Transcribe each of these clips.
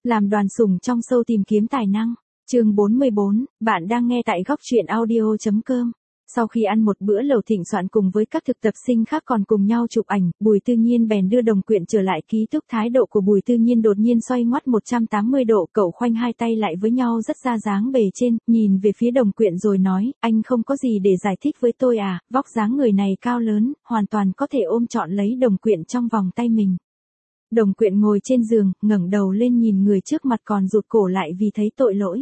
Làm đoàn sủng trong show tìm kiếm tài năng. Chương 44, bạn đang nghe tại góc truyện audio.com. Sau khi ăn một bữa lẩu thịnh soạn cùng với các thực tập sinh khác còn cùng nhau chụp ảnh, Bùi Tư Nhiên bèn đưa Đồng Quyện trở lại ký túc. Thái độ của Bùi Tư Nhiên đột nhiên xoay ngoắt 180 độ, cậu khoanh hai tay lại với nhau rất ra dáng bề trên, nhìn về phía Đồng Quyện rồi nói, anh không có gì để giải thích với tôi à, vóc dáng người này cao lớn, hoàn toàn có thể ôm trọn lấy Đồng Quyện trong vòng tay mình. Đồng Quyện ngồi trên giường, ngẩng đầu lên nhìn người trước mặt còn rụt cổ lại vì thấy tội lỗi.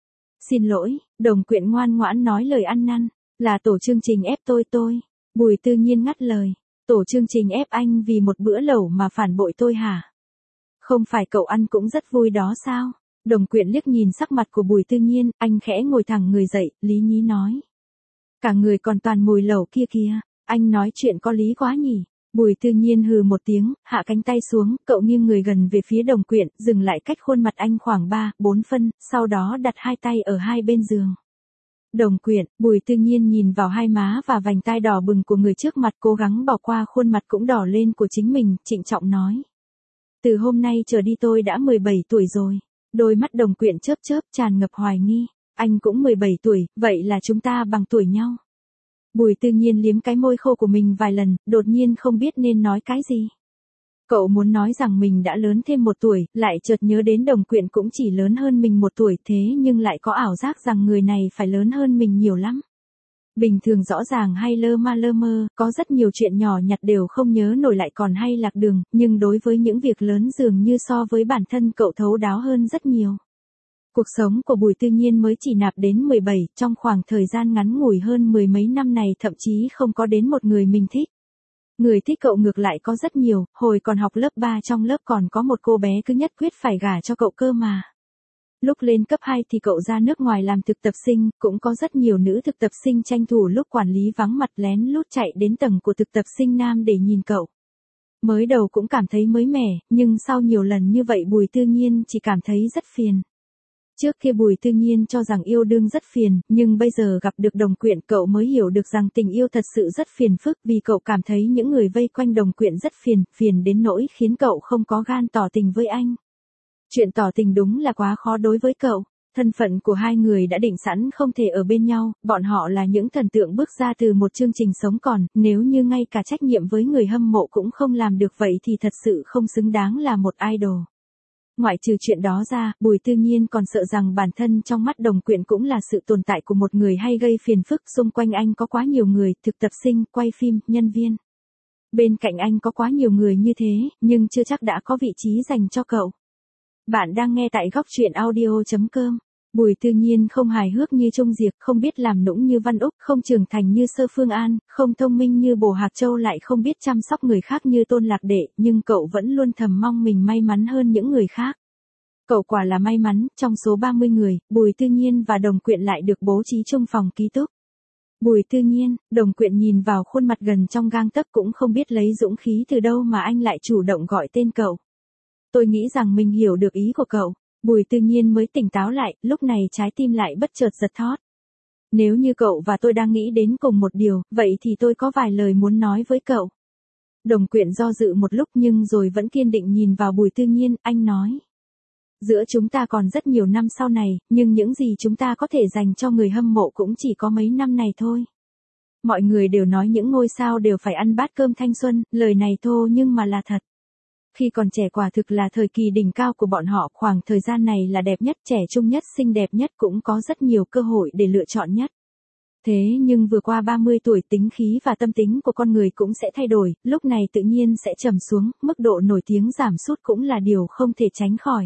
Xin lỗi, Đồng Quyện ngoan ngoãn nói lời ăn năn. Là tổ chương trình ép tôi. Bùi Tư Nhiên ngắt lời. Tổ chương trình ép anh vì một bữa lẩu mà phản bội tôi hả? Không phải cậu ăn cũng rất vui đó sao? Đồng Quyện liếc nhìn sắc mặt của Bùi Tư Nhiên, anh khẽ ngồi thẳng người dậy, lý nhí nói. Cả người còn toàn mùi lẩu kia kìa, anh nói chuyện có lý quá nhỉ? Bùi Tư Nhiên hừ một tiếng, hạ cánh tay xuống, cậu nghiêng người gần về phía Đồng Quyện, dừng lại cách khuôn mặt anh khoảng 3-4 phân, sau đó đặt hai tay ở hai bên giường. Đồng Quyện, Bùi Tư Nhiên nhìn vào hai má và vành tai đỏ bừng của người trước mặt, cố gắng bỏ qua khuôn mặt cũng đỏ lên của chính mình, trịnh trọng nói. Từ hôm nay trở đi tôi đã 17 tuổi rồi. Đôi mắt Đồng Quyện chớp chớp tràn ngập hoài nghi. Anh cũng 17 tuổi, vậy là chúng ta bằng tuổi nhau. Bùi Tư Nhiên liếm cái môi khô của mình vài lần, đột nhiên không biết nên nói cái gì. Cậu muốn nói rằng mình đã lớn thêm 1 tuổi, lại chợt nhớ đến Đồng Quyện cũng chỉ lớn hơn mình 1 tuổi, thế nhưng lại có ảo giác rằng người này phải lớn hơn mình nhiều lắm. Bình thường rõ ràng hay lơ mơ, có rất nhiều chuyện nhỏ nhặt đều không nhớ nổi lại còn hay lạc đường, nhưng đối với những việc lớn dường như so với bản thân cậu thấu đáo hơn rất nhiều. Cuộc sống của Bùi Tư Nhiên mới chỉ nạp đến 17, trong khoảng thời gian ngắn ngủi hơn 10 mấy năm này thậm chí không có đến một người mình thích. Người thích cậu ngược lại có rất nhiều, hồi còn học lớp 3 trong lớp còn có một cô bé cứ nhất quyết phải gả cho cậu cơ mà. Lúc lên cấp 2 thì cậu ra nước ngoài làm thực tập sinh, cũng có rất nhiều nữ thực tập sinh tranh thủ lúc quản lý vắng mặt lén lút chạy đến tầng của thực tập sinh nam để nhìn cậu. Mới đầu cũng cảm thấy mới mẻ, nhưng sau nhiều lần như vậy Bùi Tư Nhiên chỉ cảm thấy rất phiền. Trước kia Bùi Tư Nhiên cho rằng yêu đương rất phiền, nhưng bây giờ gặp được Đồng Quyện cậu mới hiểu được rằng tình yêu thật sự rất phiền phức, vì cậu cảm thấy những người vây quanh Đồng Quyện rất phiền đến nỗi khiến cậu không có gan tỏ tình với anh. Chuyện tỏ tình đúng là quá khó đối với cậu. Thân phận của hai người đã định sẵn không thể ở bên nhau, bọn họ là những thần tượng bước ra từ một chương trình sống còn, nếu như ngay cả trách nhiệm với người hâm mộ cũng không làm được vậy thì thật sự không xứng đáng là một idol. Ngoại trừ chuyện đó ra, Bùi Tư Nhiên còn sợ rằng bản thân trong mắt Đồng Quyện cũng là sự tồn tại của một người hay gây phiền phức, xung quanh anh có quá nhiều người, thực tập sinh, quay phim, nhân viên. Bên cạnh anh có quá nhiều người như thế, nhưng chưa chắc đã có vị trí dành cho cậu. Bạn đang nghe tại góc truyện audio.com. Bùi Tư Nhiên không hài hước như Trung Diệp, không biết làm nũng như Văn Úc, không trưởng thành như Sơ Phương An, không thông minh như Bồ Hạc Châu, lại không biết chăm sóc người khác như Tôn Lạc Đệ, nhưng cậu vẫn luôn thầm mong mình may mắn hơn những người khác. Cậu quả là may mắn, trong số 30 người, Bùi Tư Nhiên và Đồng Quyện lại được bố trí chung phòng ký túc. Bùi Tư Nhiên, Đồng Quyện nhìn vào khuôn mặt gần trong gang tấc cũng không biết lấy dũng khí từ đâu mà anh lại chủ động gọi tên cậu. Tôi nghĩ rằng mình hiểu được ý của cậu. Bùi Tư Nhiên mới tỉnh táo lại, lúc này trái tim lại bất chợt giật thót. Nếu như cậu và tôi đang nghĩ đến cùng một điều, vậy thì tôi có vài lời muốn nói với cậu. Đồng Quyện do dự một lúc nhưng rồi vẫn kiên định nhìn vào Bùi Tư Nhiên, anh nói. Giữa chúng ta còn rất nhiều năm sau này, nhưng những gì chúng ta có thể dành cho người hâm mộ cũng chỉ có mấy năm này thôi. Mọi người đều nói những ngôi sao đều phải ăn bát cơm thanh xuân, lời này thô nhưng mà là thật. Khi còn trẻ quả thực là thời kỳ đỉnh cao của bọn họ, khoảng thời gian này là đẹp nhất, trẻ trung nhất, xinh đẹp nhất, cũng có rất nhiều cơ hội để lựa chọn nhất. Thế nhưng vừa qua 30 tuổi tính khí và tâm tính của con người cũng sẽ thay đổi, lúc này tự nhiên sẽ trầm xuống, mức độ nổi tiếng giảm sút cũng là điều không thể tránh khỏi.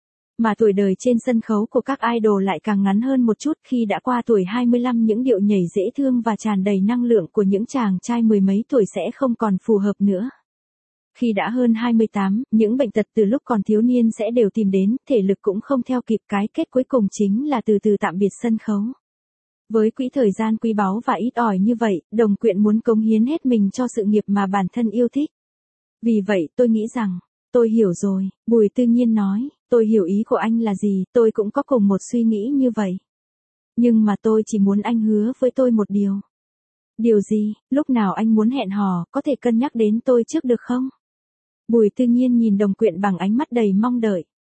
Mà tuổi đời trên sân khấu của các idol lại càng ngắn hơn một chút, khi đã qua tuổi 25 những điệu nhảy dễ thương và tràn đầy năng lượng của những chàng trai mười mấy tuổi sẽ không còn phù hợp nữa. Khi đã hơn 28, những bệnh tật từ lúc còn thiếu niên sẽ đều tìm đến, thể lực cũng không theo kịp, cái kết cuối cùng chính là từ từ tạm biệt sân khấu. Với quỹ thời gian quý báu và ít ỏi như vậy, Đồng Quyện muốn cống hiến hết mình cho sự nghiệp mà bản thân yêu thích. Vì vậy tôi nghĩ rằng, tôi hiểu rồi, Bùi Tư Nhiên nói, tôi hiểu ý của anh là gì, tôi cũng có cùng một suy nghĩ như vậy. Nhưng mà tôi chỉ muốn anh hứa với tôi một điều. Điều gì, lúc nào anh muốn hẹn hò, có thể cân nhắc đến tôi trước được không? Bùi Tư Nhiên nhìn Đồng Quyện bằng ánh mắt đầy mong đợi.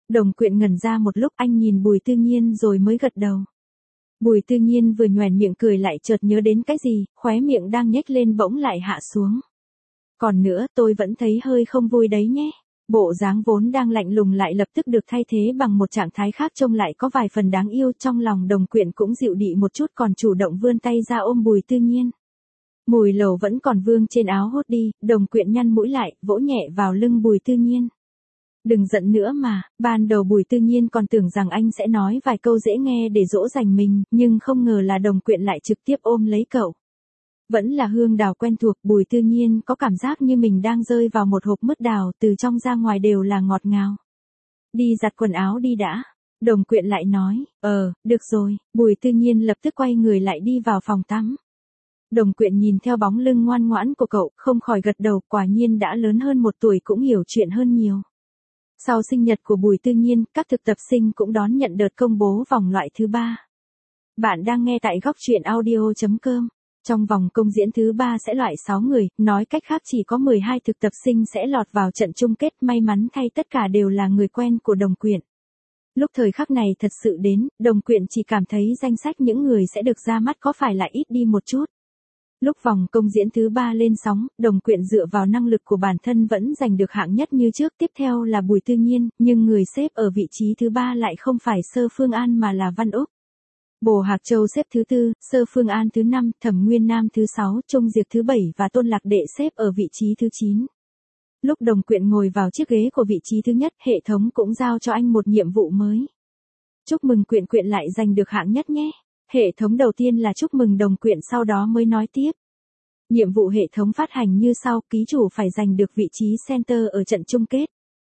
Đồng Quyện ngẩn ra một lúc, anh nhìn Bùi Tư Nhiên rồi mới gật đầu. Bùi Tư Nhiên vừa nhoẻn miệng cười lại chợt nhớ đến cái gì, khóe miệng đang nhếch lên bỗng lại hạ xuống. Còn nữa, tôi vẫn thấy hơi không vui đấy nhé. Bộ dáng vốn đang lạnh lùng lại lập tức được thay thế bằng một trạng thái khác trông lại có vài phần đáng yêu, trong lòng Đồng Quyện cũng dịu đi một chút, còn chủ động vươn tay ra ôm Bùi Tư Nhiên. Mùi lẩu vẫn còn vương trên áo hốt đi, Đồng Quyện nhăn mũi lại, vỗ nhẹ vào lưng Bùi Tư Nhiên. Đừng giận nữa mà, ban đầu Bùi Tư Nhiên còn tưởng rằng anh sẽ nói vài câu dễ nghe để dỗ dành mình, nhưng không ngờ là Đồng Quyện lại trực tiếp ôm lấy cậu. Vẫn là hương đào quen thuộc, Bùi Tư Nhiên có cảm giác như mình đang rơi vào một hộp mứt đào, từ trong ra ngoài đều là ngọt ngào. Đi giặt quần áo đi đã. Đồng Quyện lại nói, được rồi, Bùi Tư Nhiên lập tức quay người lại đi vào phòng tắm. Đồng Quyện nhìn theo bóng lưng ngoan ngoãn của cậu, không khỏi gật đầu, quả nhiên đã lớn hơn 1 tuổi cũng hiểu chuyện hơn nhiều. Sau sinh nhật của Bùi Tư Nhiên, các thực tập sinh cũng đón nhận đợt công bố vòng loại thứ 3. Bạn đang nghe tại góc truyện audio.com. Trong vòng công diễn thứ 3 sẽ loại 6 người, nói cách khác chỉ có 12 thực tập sinh sẽ lọt vào trận chung kết, may mắn thay tất cả đều là người quen của Đồng Quyện. Lúc thời khắc này thật sự đến, Đồng Quyện chỉ cảm thấy danh sách những người sẽ được ra mắt có phải là ít đi một chút. Lúc vòng công diễn thứ 3 lên sóng, Đồng Quyện dựa vào năng lực của bản thân vẫn giành được hạng nhất như trước, tiếp theo là Bùi Tư Nhiên, nhưng người xếp ở vị trí thứ 3 lại không phải Sơ Phương An mà là Văn Úc. Bồ Hạc Châu xếp thứ 4, Sơ Phương An thứ 5, Thẩm Nguyên Nam thứ 6, Trung Diệp thứ 7 và Tôn Lạc Đệ xếp ở vị trí thứ 9. Lúc Đồng Quyện ngồi vào chiếc ghế của vị trí thứ nhất, hệ thống cũng giao cho anh một nhiệm vụ mới. Chúc mừng Quyện Quyện lại giành được hạng nhất nhé. Hệ thống đầu tiên là chúc mừng Đồng Quyện, sau đó mới nói tiếp. Nhiệm vụ hệ thống phát hành như sau, ký chủ phải giành được vị trí center ở trận chung kết.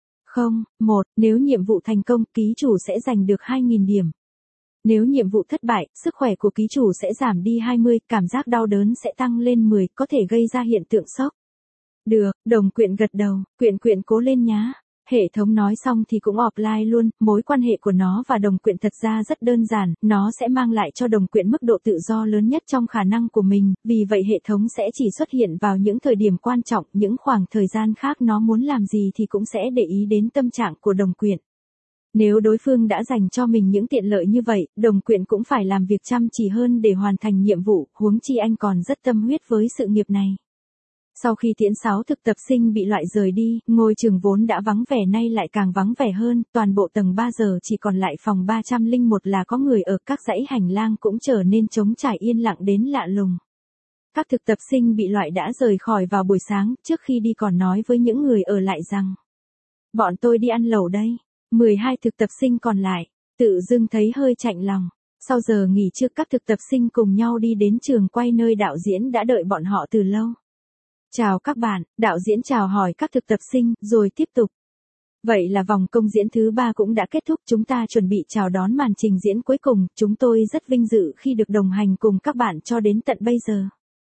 1. Nếu nhiệm vụ thành công, ký chủ sẽ giành được 2.000 điểm. Nếu nhiệm vụ thất bại, sức khỏe của ký chủ sẽ giảm đi 20, cảm giác đau đớn sẽ tăng lên 10, có thể gây ra hiện tượng sốc. Được, Đồng Quyện gật đầu, Quyện Quyện cố lên nhá. Hệ thống nói xong thì cũng offline luôn, mối quan hệ của nó và Đồng Quyện thật ra rất đơn giản, nó sẽ mang lại cho Đồng Quyện mức độ tự do lớn nhất trong khả năng của mình, vì vậy hệ thống sẽ chỉ xuất hiện vào những thời điểm quan trọng, những khoảng thời gian khác nó muốn làm gì thì cũng sẽ để ý đến tâm trạng của Đồng Quyện. Nếu đối phương đã dành cho mình những tiện lợi như vậy, Đồng Quyện cũng phải làm việc chăm chỉ hơn để hoàn thành nhiệm vụ, huống chi anh còn rất tâm huyết với sự nghiệp này. Sau khi tiễn 6 thực tập sinh bị loại rời đi, ngôi trường vốn đã vắng vẻ nay lại càng vắng vẻ hơn, toàn bộ tầng 3 giờ chỉ còn lại phòng 301 là có người ở, các dãy hành lang cũng trở nên trống trải yên lặng đến lạ lùng. Các thực tập sinh bị loại đã rời khỏi vào buổi sáng, trước khi đi còn nói với những người ở lại rằng: bọn tôi đi ăn lẩu đây. 12 thực tập sinh còn lại, tự dưng thấy hơi chạnh lòng. Sau giờ nghỉ trưa các thực tập sinh cùng nhau đi đến trường quay nơi đạo diễn đã đợi bọn họ từ lâu. Chào các bạn, đạo diễn chào hỏi các thực tập sinh, rồi tiếp tục. Vậy là vòng công diễn thứ 3 cũng đã kết thúc, chúng ta chuẩn bị chào đón màn trình diễn cuối cùng, chúng tôi rất vinh dự khi được đồng hành cùng các bạn cho đến tận bây giờ.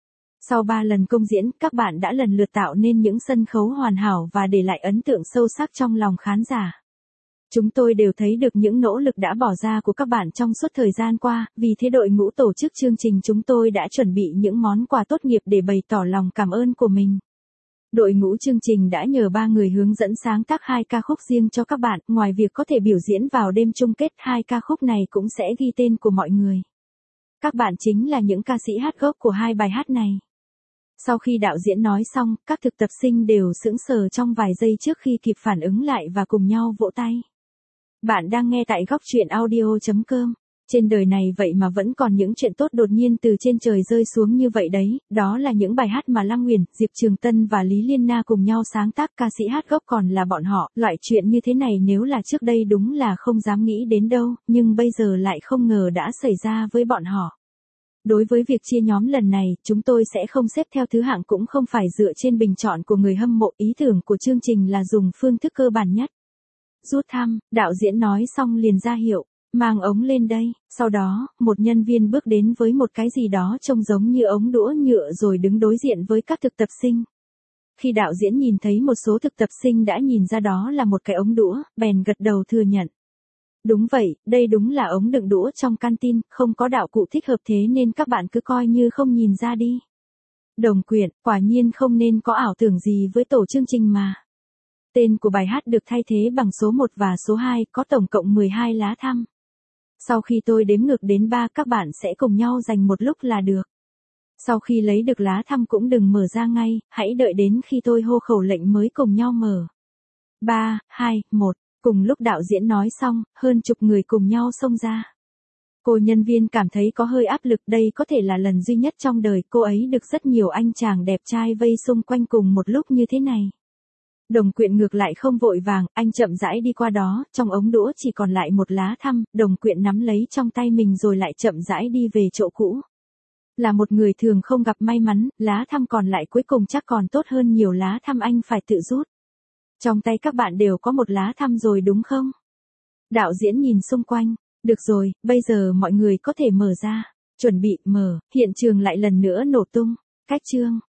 Sau 3 lần công diễn, các bạn đã lần lượt tạo nên những sân khấu hoàn hảo và để lại ấn tượng sâu sắc trong lòng khán giả. Chúng tôi đều thấy được những nỗ lực đã bỏ ra của các bạn trong suốt thời gian qua, vì thế đội ngũ tổ chức chương trình chúng tôi đã chuẩn bị những món quà tốt nghiệp để bày tỏ lòng cảm ơn của mình. Đội ngũ chương trình đã nhờ 3 người hướng dẫn sáng tác 2 ca khúc riêng cho các bạn, ngoài việc có thể biểu diễn vào đêm chung kết, 2 ca khúc này cũng sẽ ghi tên của mọi người. Các bạn chính là những ca sĩ hát gốc của 2 bài hát này. Sau khi đạo diễn nói xong, các thực tập sinh đều sững sờ trong vài giây trước khi kịp phản ứng lại và cùng nhau vỗ tay. Bạn đang nghe tại góc truyện audio.com. Trên đời này vậy mà vẫn còn những chuyện tốt đột nhiên từ trên trời rơi xuống như vậy đấy, đó là những bài hát mà Lăng Nguyền, Diệp Trường Tân và Lý Liên Na cùng nhau sáng tác, ca sĩ hát gốc còn là bọn họ, loại chuyện như thế này nếu là trước đây đúng là không dám nghĩ đến đâu, nhưng bây giờ lại không ngờ đã xảy ra với bọn họ. Đối với việc chia nhóm lần này, chúng tôi sẽ không xếp theo thứ hạng cũng không phải dựa trên bình chọn của người hâm mộ, ý tưởng của chương trình là dùng phương thức cơ bản nhất. Rút thăm, đạo diễn nói xong liền ra hiệu, mang ống lên đây, sau đó, một nhân viên bước đến với một cái gì đó trông giống như ống đũa nhựa rồi đứng đối diện với các thực tập sinh. Khi đạo diễn nhìn thấy một số thực tập sinh đã nhìn ra đó là một cái ống đũa, bèn gật đầu thừa nhận. Đúng vậy, đây đúng là ống đựng đũa trong canteen, không có đạo cụ thích hợp thế nên các bạn cứ coi như không nhìn ra đi. Đồng Quyện, quả nhiên không nên có ảo tưởng gì với tổ chương trình mà. Tên của bài hát được thay thế bằng số 1 và số 2, có tổng cộng 12 lá thăm. Sau khi tôi đếm ngược đến 3 các bạn sẽ cùng nhau dành một lúc là được. Sau khi lấy được lá thăm cũng đừng mở ra ngay, hãy đợi đến khi tôi hô khẩu lệnh mới cùng nhau mở. 3, 2, 1, cùng lúc đạo diễn nói xong, hơn chục người cùng nhau xông ra. Cô nhân viên cảm thấy có hơi áp lực, đây có thể là lần duy nhất trong đời cô ấy được rất nhiều anh chàng đẹp trai vây xung quanh cùng một lúc như thế này. Đồng Quyện ngược lại không vội vàng, anh chậm rãi đi qua đó, trong ống đũa chỉ còn lại một lá thăm, Đồng Quyện nắm lấy trong tay mình rồi lại chậm rãi đi về chỗ cũ. Là một người thường không gặp may mắn, lá thăm còn lại cuối cùng chắc còn tốt hơn nhiều lá thăm anh phải tự rút. Trong tay các bạn đều có một lá thăm rồi đúng không? Đạo diễn nhìn xung quanh. Được rồi, bây giờ mọi người có thể mở ra. Chuẩn bị mở, hiện trường lại lần nữa nổ tung. Cách chương.